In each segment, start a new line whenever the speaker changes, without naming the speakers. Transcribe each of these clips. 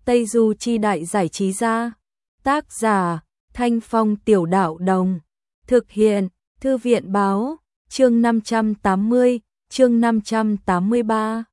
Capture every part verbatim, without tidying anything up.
Tây Du Chi Đại Giải Trí Gia. Tác giả Thanh Phong Tiểu Đạo Đồng. Thực hiện Thư viện Báo. Chương năm trăm tám mươi, chương năm trăm tám mươi ba.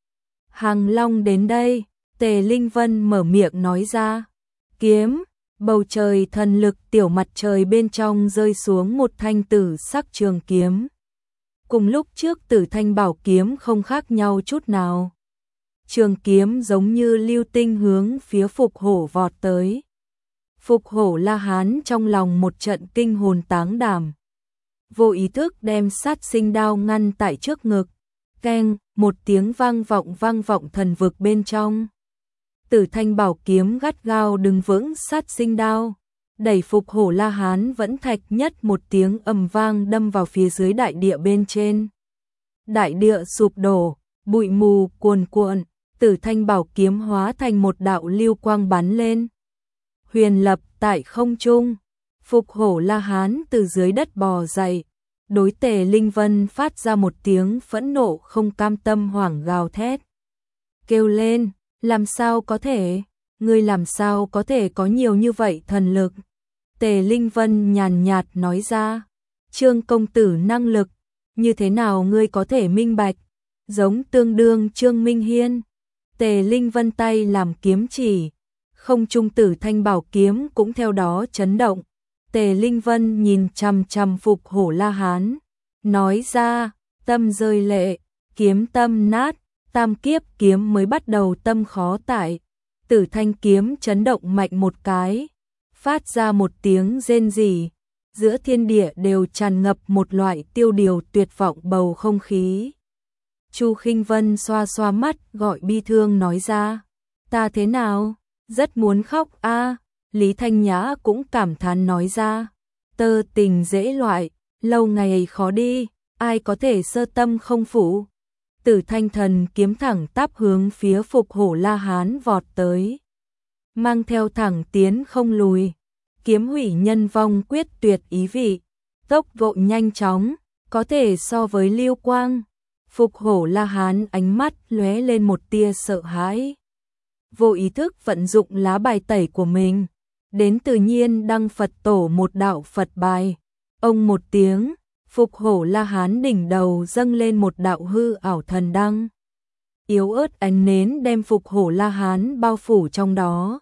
Hàng Long đến đây, Tề Linh Vân mở miệng nói ra. Kiếm, bầu trời thần lực tiểu mặt trời bên trong rơi xuống một thanh tử sắc trường kiếm. Cùng lúc trước Tử Thanh Bảo kiếm không khác nhau chút nào. Trường kiếm giống như lưu tinh hướng phía Phục Hổ vọt tới. Phục Hổ La Hán trong lòng một trận kinh hồn táng đảm. Vô ý thức đem sát sinh đao ngăn tại trước ngực. Keng, một tiếng vang vọng vang vọng thần vực bên trong. Tử Thanh Bảo kiếm gắt gao đứng vững sát sinh đao. Đẩy Phục Hổ La Hán vẫn thạch nhất một tiếng ầm vang đâm vào phía dưới đại địa bên trên. Đại địa sụp đổ, bụi mù cuồn cuộn, Tử Thanh Bảo kiếm hóa thành một đạo lưu quang bắn lên. Huyền lập tại không trung, Phục Hổ La Hán từ dưới đất bò dậy, đối Tề Linh Vân phát ra một tiếng phẫn nộ không cam tâm hoảng gào thét. Kêu lên, làm sao có thể, ngươi làm sao có thể có nhiều như vậy thần lực. Tề Linh Vân nhàn nhạt nói ra, Trương công tử năng lực, như thế nào ngươi có thể minh bạch, giống tương đương Trương Minh Hiên. Tề Linh Vân tay làm kiếm chỉ, không trung Tử Thanh Bảo kiếm cũng theo đó chấn động. Tề Linh Vân nhìn chằm chằm Phục Hổ La Hán, nói ra, tâm rơi lệ, kiếm tâm nát, tam kiếp kiếm mới bắt đầu tâm khó tải. Tử Thanh kiếm chấn động mạnh một cái, phát ra một tiếng rên rỉ, giữa thiên địa đều tràn ngập một loại tiêu điều tuyệt vọng bầu không khí. Chu Khinh Vân xoa xoa mắt gọi bi thương nói ra, ta thế nào, rất muốn khóc a. À. Lý Thanh Nhã cũng cảm thán nói ra, tơ tình dễ loại, lâu ngày khó đi, ai có thể sơ tâm không phụ. Tử Thanh thần kiếm thẳng tắp hướng phía Phục Hổ La Hán vọt tới, mang theo thẳng tiến không lùi, kiếm hủy nhân vong quyết tuyệt ý vị, tốc độ nhanh chóng, có thể so với lưu quang. Phục Hổ La Hán ánh mắt lóe lên một tia sợ hãi, vô ý thức vận dụng lá bài tẩy của mình, đến tự nhiên đăng Phật tổ một đạo Phật bài. Ông một tiếng, Phục Hổ La Hán đỉnh đầu dâng lên một đạo hư ảo thần đăng. Yếu ớt ánh nến đem Phục Hổ La Hán bao phủ trong đó.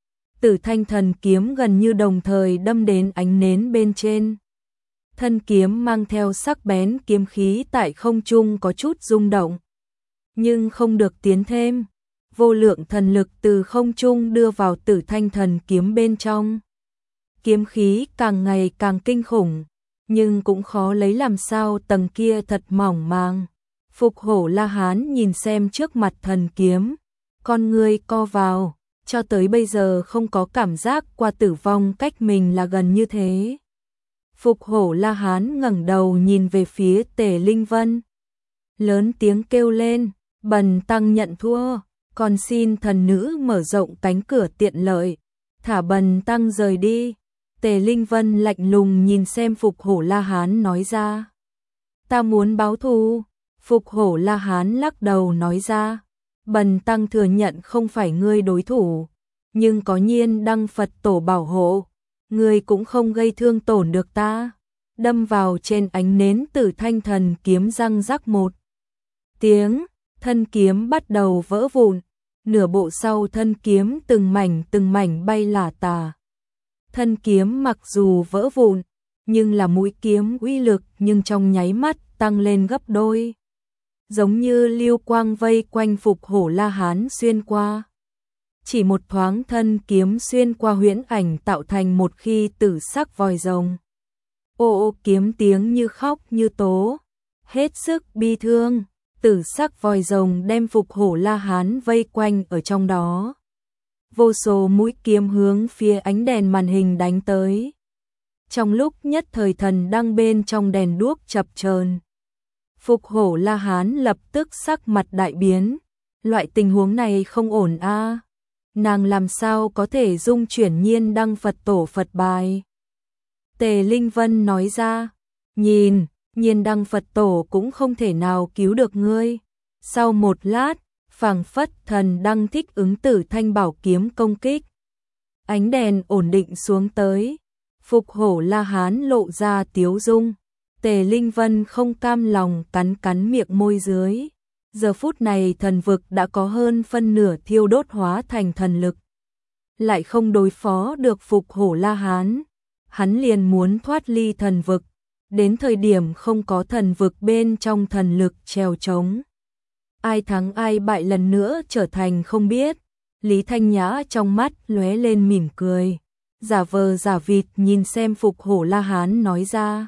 Tử Thanh thần kiếm gần như đồng thời đâm đến ánh nến bên trên. Thân kiếm mang theo sắc bén kiếm khí tại không trung có chút rung động, nhưng không được tiến thêm. Vô lượng thần lực từ không trung đưa vào Tử Thanh thần kiếm bên trong. Kiếm khí càng ngày càng kinh khủng, nhưng cũng khó lấy làm sao tầng kia thật mỏng màng. Phục Hổ La Hán nhìn xem trước mặt thần kiếm, con người co vào, cho tới bây giờ không có cảm giác qua tử vong cách mình là gần như thế. Phục Hổ La Hán ngẩng đầu nhìn về phía Tề Linh Vân, lớn tiếng kêu lên, bần tăng nhận thua, còn xin thần nữ mở rộng cánh cửa tiện lợi, thả bần tăng rời đi. Tề Linh Vân lạnh lùng nhìn xem Phục Hổ La Hán nói ra, ta muốn báo thù. Phục Hổ La Hán lắc đầu nói ra, bần tăng thừa nhận không phải ngươi đối thủ, nhưng có nhiên đăng Phật tổ bảo hộ, ngươi cũng không gây thương tổn được ta. Đâm vào trên ánh nến Tử Thanh thần kiếm răng rắc một tiếng, thân kiếm bắt đầu vỡ vụn, nửa bộ sau thân kiếm từng mảnh từng mảnh bay lả tả. Thân kiếm mặc dù vỡ vụn, nhưng là mũi kiếm uy lực nhưng trong nháy mắt tăng lên gấp đôi. Giống như lưu quang vây quanh Phục Hổ La Hán xuyên qua. Chỉ một thoáng thân kiếm xuyên qua huyễn ảnh tạo thành một khi tử sắc vòi rồng. Ô ô kiếm tiếng như khóc như tố, hết sức bi thương. Tử sắc vòi rồng đem Phục Hổ La Hán vây quanh ở trong đó. Vô số mũi kiếm hướng phía ánh đèn màn hình đánh tới. Trong lúc nhất thời thần đăng bên trong đèn đuốc chập chờn, Phục Hổ La Hán lập tức sắc mặt đại biến. Loại tình huống này không ổn a. À. Nàng làm sao có thể dung chuyển nhiên đăng Phật tổ Phật bài. Tề Linh Vân nói ra, nhìn, nhiên đăng Phật tổ cũng không thể nào cứu được ngươi. Sau một lát, phảng phất thần đang thích ứng Tử Thanh bảo kiếm công kích. Ánh đèn ổn định xuống tới, Phục Hổ La Hán lộ ra tiếu dung. Tề Linh Vân không cam lòng cắn cắn miệng môi dưới. Giờ phút này thần vực đã có hơn phân nửa thiêu đốt hóa thành thần lực. Lại không đối phó được Phục Hổ La Hán. Hắn liền muốn thoát ly thần vực. Đến thời điểm không có thần vực bên trong thần lực trèo trống. Ai thắng ai bại lần nữa trở thành không biết. Lý Thanh Nhã trong mắt lóe lên mỉm cười. Giả vờ giả vịt nhìn xem Phục Hổ La Hán nói ra.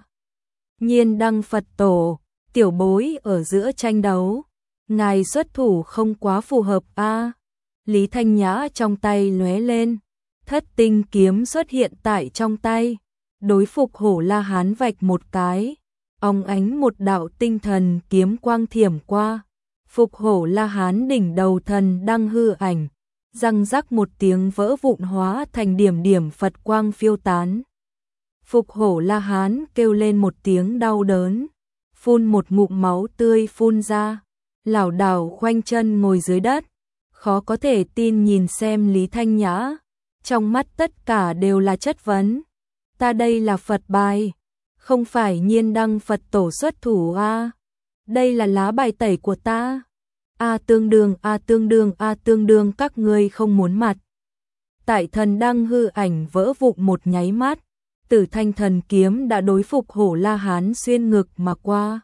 Nhiên Đăng Phật Tổ, tiểu bối ở giữa tranh đấu. Ngài xuất thủ không quá phù hợp a. Lý Thanh Nhã trong tay lóe lên. Thất tinh kiếm xuất hiện tại trong tay. Đối Phục Hổ La Hán vạch một cái. Óng ánh một đạo tinh thần kiếm quang thiểm qua. Phục Hổ La Hán đỉnh đầu thần đăng hư ảnh. Răng rắc một tiếng vỡ vụn hóa thành điểm điểm Phật quang phiêu tán. Phục Hổ La Hán kêu lên một tiếng đau đớn. Phun một ngụm máu tươi phun ra. Lảo đảo khoanh chân ngồi dưới đất. Khó có thể tin nhìn xem Lý Thanh Nhã. Trong mắt tất cả đều là chất vấn. Ta đây là Phật bài. Không phải Nhiên Đăng Phật Tổ xuất thủ a. Đây là lá bài tẩy của ta. A tương đương, a tương đương, a tương đương các ngươi không muốn mặt. Tại thần đăng hư ảnh vỡ vụn một nháy mắt. Tử Thanh thần kiếm đã đối Phục Hổ La Hán xuyên ngực mà qua.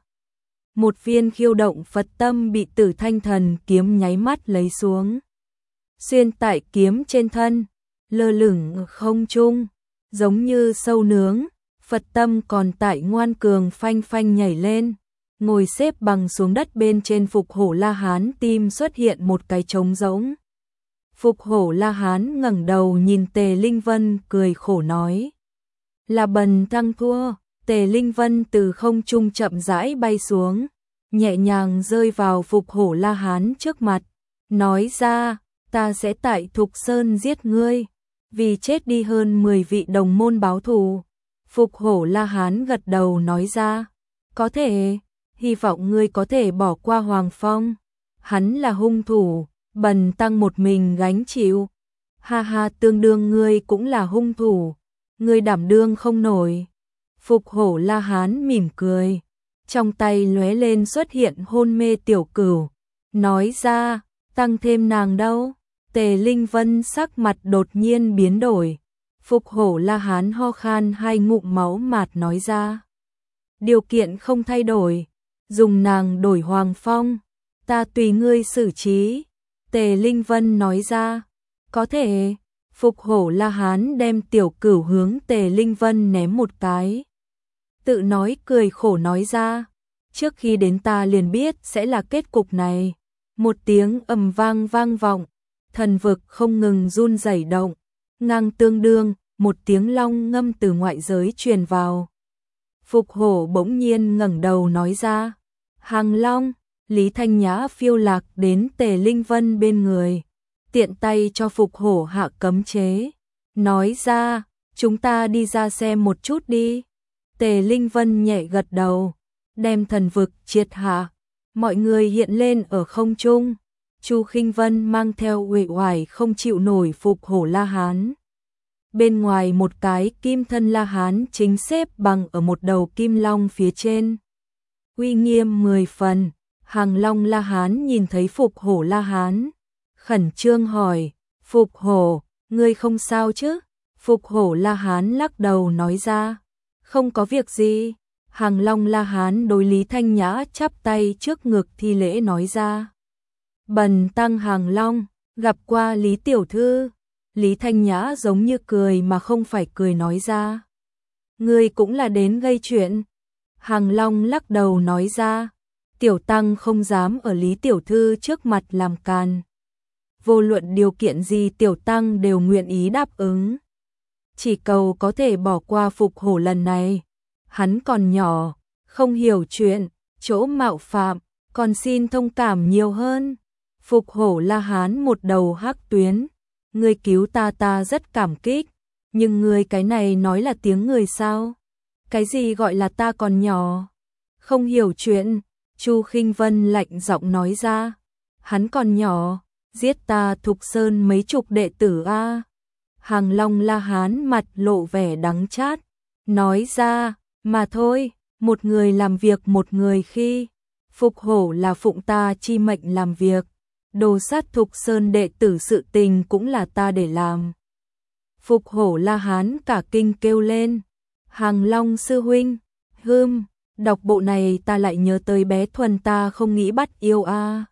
Một viên khiêu động Phật tâm bị Tử Thanh thần kiếm nháy mắt lấy xuống. Xuyên tại kiếm trên thân, lơ lửng không trung, giống như sâu nướng. Phật tâm còn tại ngoan cường phanh phanh nhảy lên. Ngồi xếp bằng xuống đất bên trên Phục Hổ La Hán tim xuất hiện một cái trống rỗng. Phục Hổ La Hán ngẩng đầu nhìn Tề Linh Vân cười khổ nói. Là bần tăng thua. Tề Linh Vân từ không trung chậm rãi bay xuống. Nhẹ nhàng rơi vào Phục Hổ La Hán trước mặt. Nói ra, ta sẽ tại Thục Sơn giết ngươi. Vì chết đi hơn mười vị đồng môn báo thù. Phục Hổ La Hán gật đầu nói ra. Có thể, hy vọng ngươi có thể bỏ qua Hoàng Phong. Hắn là hung thủ, bần tăng một mình gánh chịu. Ha ha, tương đương ngươi cũng là hung thủ. Ngươi đảm đương không nổi. Phục Hổ La Hán mỉm cười. Trong tay lóe lên xuất hiện hôn mê tiểu cửu. Nói ra, tăng thêm nàng đâu. Tề Linh Vân sắc mặt đột nhiên biến đổi. Phục Hổ La Hán ho khan hai ngụm máu mạt nói ra. Điều kiện không thay đổi. Dùng nàng đổi Hoàng Phong. Ta tùy ngươi xử trí. Tề Linh Vân nói ra. Có thể. Phục Hổ La Hán đem tiểu cửu hướng Tề Linh Vân ném một cái. Tự nói cười khổ nói ra. Trước khi đến ta liền biết sẽ là kết cục này. Một tiếng ầm vang vang vọng. Thần vực không ngừng run rẩy động. Ngang tương đương, một tiếng long ngâm từ ngoại giới truyền vào. Phục Hổ bỗng nhiên ngẩng đầu nói ra. Hàng Long. Lý Thanh Nhã phiêu lạc đến Tề Linh Vân bên người. Tiện tay cho Phục Hổ hạ cấm chế. Nói ra, chúng ta đi ra xem một chút đi. Tề Linh Vân nhẹ gật đầu. Đem thần vực triệt hạ. Mọi người hiện lên ở không trung. Chu Khinh Vân mang theo uể oải không chịu nổi Phục Hổ La Hán. Bên ngoài một cái kim thân La Hán chính xếp bằng ở một đầu kim long phía trên. Uy nghiêm mười phần. Hàng Long La Hán nhìn thấy Phục Hổ La Hán. Khẩn trương hỏi. Phục Hổ, ngươi không sao chứ? Phục Hổ La Hán lắc đầu nói ra. Không có việc gì. Hàng Long La Hán đối Lý Thanh Nhã chắp tay trước ngực thi lễ nói ra. Bần tăng Hàng Long, gặp qua Lý Tiểu Thư. Lý Thanh Nhã giống như cười mà không phải cười nói ra. Ngươi cũng là đến gây chuyện. Hàng Long lắc đầu nói ra. Tiểu tăng không dám ở Lý Tiểu Thư trước mặt làm càn. Vô luận điều kiện gì tiểu tăng đều nguyện ý đáp ứng. Chỉ cầu có thể bỏ qua Phục Hổ lần này. Hắn còn nhỏ, không hiểu chuyện, chỗ mạo phạm, còn xin thông cảm nhiều hơn. Phục Hổ La Hán một đầu hắc tuyến. Ngươi cứu ta ta rất cảm kích. Nhưng ngươi cái này nói là tiếng người sao? Cái gì gọi là ta còn nhỏ? Không hiểu chuyện. Chu Khinh Vân lạnh giọng nói ra. hắn còn nhỏ, giết ta Thục Sơn mấy chục đệ tử a. Hàng Long La Hán mặt lộ vẻ đắng chát, nói ra, mà thôi, một người làm việc một người khi, Phục Hổ là phụng ta chi mệnh làm việc, đồ sát Thục Sơn đệ tử sự tình cũng là ta để làm. Phục Hổ La Hán cả kinh kêu lên, Hàng Long sư huynh, hưm, đọc bộ này ta lại nhớ tới bé Thuần ta không nghĩ bắt yêu a.